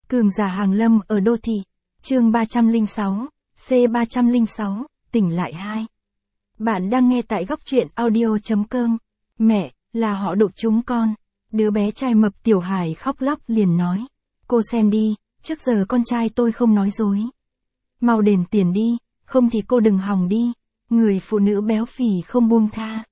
Cường giả hàng lâm ở đô thị. Chương 306, C306, tỉnh lại 2. Bạn đang nghe tại góc truyện audio.com. Mẹ, là họ đụng chúng con. Đứa bé trai mập Tiểu Hải khóc lóc liền nói. Cô xem đi, trước giờ con trai tôi không nói dối. Mau đền tiền đi, không thì cô đừng hòng đi. Người phụ nữ béo phì không buông tha.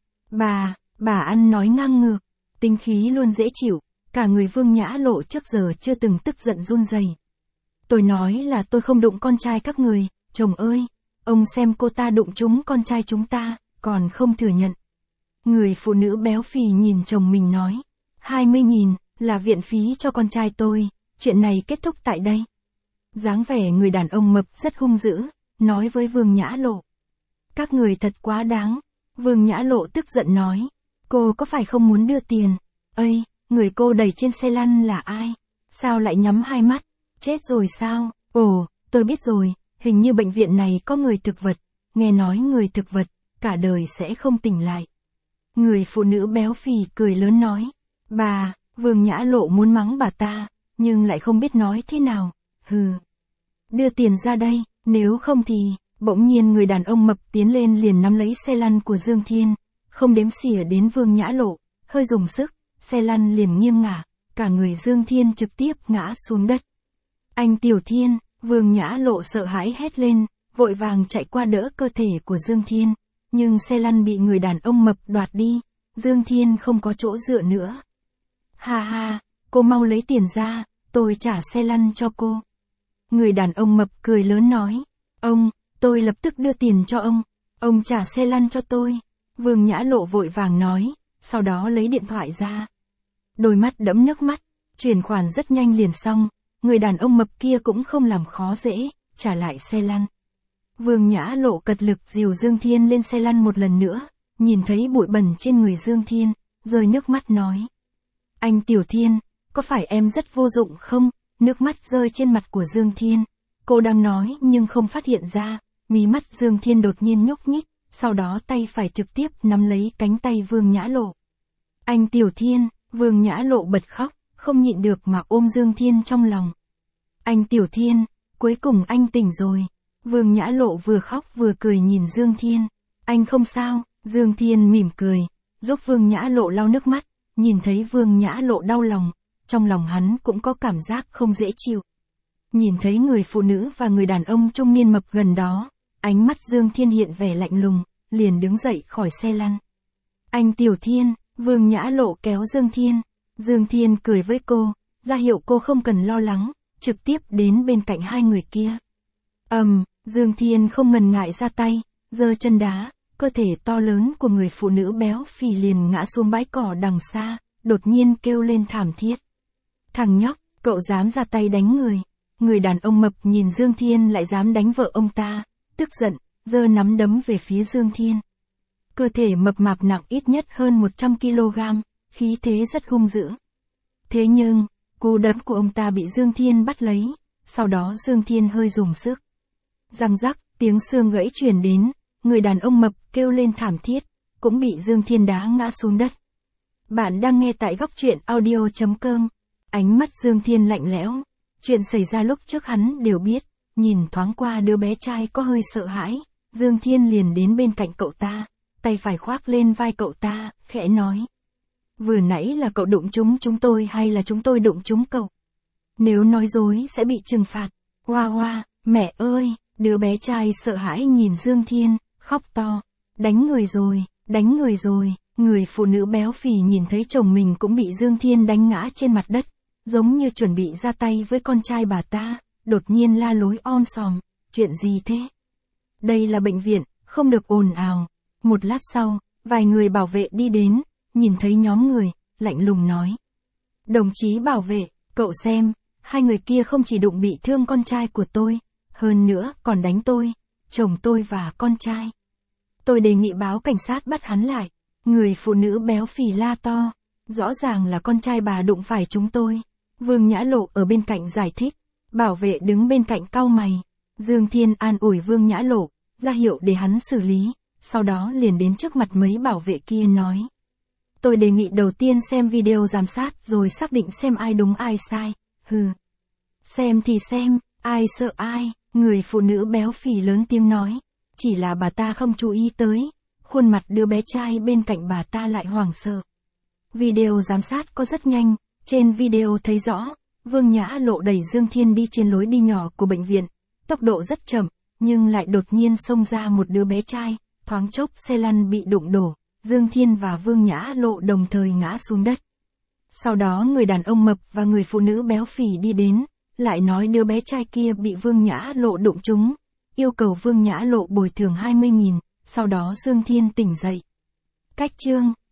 Bà ăn nói ngang ngược, tính khí luôn dễ chịu, cả người Vương Nhã Lộ trước giờ chưa từng tức giận run rẩy. Tôi nói là tôi không đụng con trai các người, chồng ơi, ông xem cô ta đụng chúng con trai chúng ta, còn không thừa nhận. Người phụ nữ béo phì nhìn chồng mình nói, 20.000, là viện phí cho con trai tôi, chuyện này kết thúc tại đây. Dáng vẻ người đàn ông mập rất hung dữ, nói với Vương Nhã Lộ. Các người thật quá đáng. Vương Nhã Lộ tức giận nói, cô có phải không muốn đưa tiền? Ây, người cô đẩy trên xe lăn là ai? Sao lại nhắm hai mắt? Chết rồi sao? Ồ, tôi biết rồi, hình như bệnh viện này có người thực vật, nghe nói người thực vật, cả đời sẽ không tỉnh lại. Người phụ nữ béo phì cười lớn nói, Vương Nhã Lộ muốn mắng bà ta, nhưng lại không biết nói thế nào, hừ. Đưa tiền ra đây, nếu không thì... Bỗng nhiên người đàn ông mập tiến lên liền nắm lấy xe lăn của Dương Thiên, không đếm xỉa đến Vương Nhã Lộ, hơi dùng sức, xe lăn liền nghiêng ngả, cả người Dương Thiên trực tiếp ngã xuống đất. Anh Tiểu Thiên, Vương Nhã Lộ sợ hãi hét lên, vội vàng chạy qua đỡ cơ thể của Dương Thiên, nhưng xe lăn bị người đàn ông mập đoạt đi, Dương Thiên không có chỗ dựa nữa. Ha ha, cô mau lấy tiền ra, tôi trả xe lăn cho cô. Người đàn ông mập cười lớn nói, tôi lập tức đưa tiền cho ông trả xe lăn cho tôi. Vương Nhã Lộ vội vàng nói, sau đó lấy điện thoại ra. Đôi mắt đẫm nước mắt, chuyển khoản rất nhanh liền xong, người đàn ông mập kia cũng không làm khó dễ, trả lại xe lăn. Vương Nhã Lộ cật lực dìu Dương Thiên lên xe lăn một lần nữa, nhìn thấy bụi bẩn trên người Dương Thiên, rơi nước mắt nói. Anh Tiểu Thiên, có phải em rất vô dụng không? Nước mắt rơi trên mặt của Dương Thiên, cô đang nói nhưng không phát hiện ra. Mí mắt Dương Thiên đột nhiên nhúc nhích, sau đó tay phải trực tiếp nắm lấy cánh tay Vương Nhã Lộ. Anh Tiểu Thiên, Vương Nhã Lộ bật khóc, không nhịn được mà ôm Dương Thiên trong lòng. Anh Tiểu Thiên, cuối cùng anh tỉnh rồi. Vương Nhã Lộ vừa khóc vừa cười nhìn Dương Thiên. Anh không sao, Dương Thiên mỉm cười, giúp Vương Nhã Lộ lau nước mắt, nhìn thấy Vương Nhã Lộ đau lòng, trong lòng hắn cũng có cảm giác không dễ chịu. Nhìn thấy người phụ nữ và người đàn ông trung niên mập gần đó. Ánh mắt Dương Thiên hiện vẻ lạnh lùng, liền đứng dậy khỏi xe lăn. Anh Tiểu Thiên, Vương Nhã Lộ kéo Dương Thiên. Dương Thiên cười với cô, ra hiệu cô không cần lo lắng, trực tiếp đến bên cạnh hai người kia. Dương Thiên không ngần ngại ra tay, giơ chân đá, cơ thể to lớn của người phụ nữ béo phì liền ngã xuống bãi cỏ đằng xa, đột nhiên kêu lên thảm thiết. Thằng nhóc, cậu dám ra tay đánh người. Người đàn ông mập nhìn Dương Thiên lại dám đánh vợ ông ta. Tức giận, giơ nắm đấm về phía Dương Thiên. Cơ thể mập mạp nặng ít nhất hơn 100 kg, khí thế rất hung dữ. Thế nhưng, cú đấm của ông ta bị Dương Thiên bắt lấy, sau đó Dương Thiên hơi dùng sức. Răng rắc, tiếng xương gãy truyền đến, người đàn ông mập kêu lên thảm thiết, cũng bị Dương Thiên đá ngã xuống đất. Bạn đang nghe tại góc truyện audio.com. Ánh mắt Dương Thiên lạnh lẽo, chuyện xảy ra lúc trước hắn đều biết. Nhìn thoáng qua đứa bé trai có hơi sợ hãi, Dương Thiên liền đến bên cạnh cậu ta, tay phải khoác lên vai cậu ta, khẽ nói. Vừa nãy là cậu đụng chúng tôi hay là chúng tôi đụng chúng cậu? Nếu nói dối sẽ bị trừng phạt. Hoa, mẹ ơi, đứa bé trai sợ hãi nhìn Dương Thiên, khóc to. Đánh người rồi, người phụ nữ béo phì nhìn thấy chồng mình cũng bị Dương Thiên đánh ngã trên mặt đất, giống như chuẩn bị ra tay với con trai bà ta. Đột nhiên la lối om sòm, chuyện gì thế? Đây là bệnh viện, không được ồn ào. Một lát sau, vài người bảo vệ đi đến, nhìn thấy nhóm người, lạnh lùng nói. Đồng chí bảo vệ, cậu xem, hai người kia không chỉ đụng bị thương con trai của tôi, hơn nữa còn đánh tôi, chồng tôi và con trai. Tôi đề nghị báo cảnh sát bắt hắn lại. Người phụ nữ béo phì la to, rõ ràng là con trai bà đụng phải chúng tôi. Vương Nhã Lộ ở bên cạnh giải thích. Bảo vệ đứng bên cạnh cau mày. Dương Thiên an ủi Vương Nhã Lộ, ra hiệu để hắn xử lý, sau đó liền đến trước mặt mấy bảo vệ kia nói. Tôi đề nghị đầu tiên xem video giám sát rồi xác định xem ai đúng ai sai, Xem thì xem, ai sợ ai, người phụ nữ béo phì lớn tiếng nói. Chỉ là bà ta không chú ý tới, khuôn mặt đứa bé trai bên cạnh bà ta lại hoảng sợ. Video giám sát có rất nhanh, trên video thấy rõ, Vương Nhã Lộ đẩy Dương Thiên đi trên lối đi nhỏ của bệnh viện, tốc độ rất chậm, nhưng lại đột nhiên xông ra một đứa bé trai, thoáng chốc xe lăn bị đụng đổ, Dương Thiên và Vương Nhã Lộ đồng thời ngã xuống đất. Sau đó người đàn ông mập và người phụ nữ béo phì đi đến, lại nói đứa bé trai kia bị Vương Nhã Lộ đụng trúng, yêu cầu Vương Nhã Lộ bồi thường 20.000, sau đó Dương Thiên tỉnh dậy. Cách chương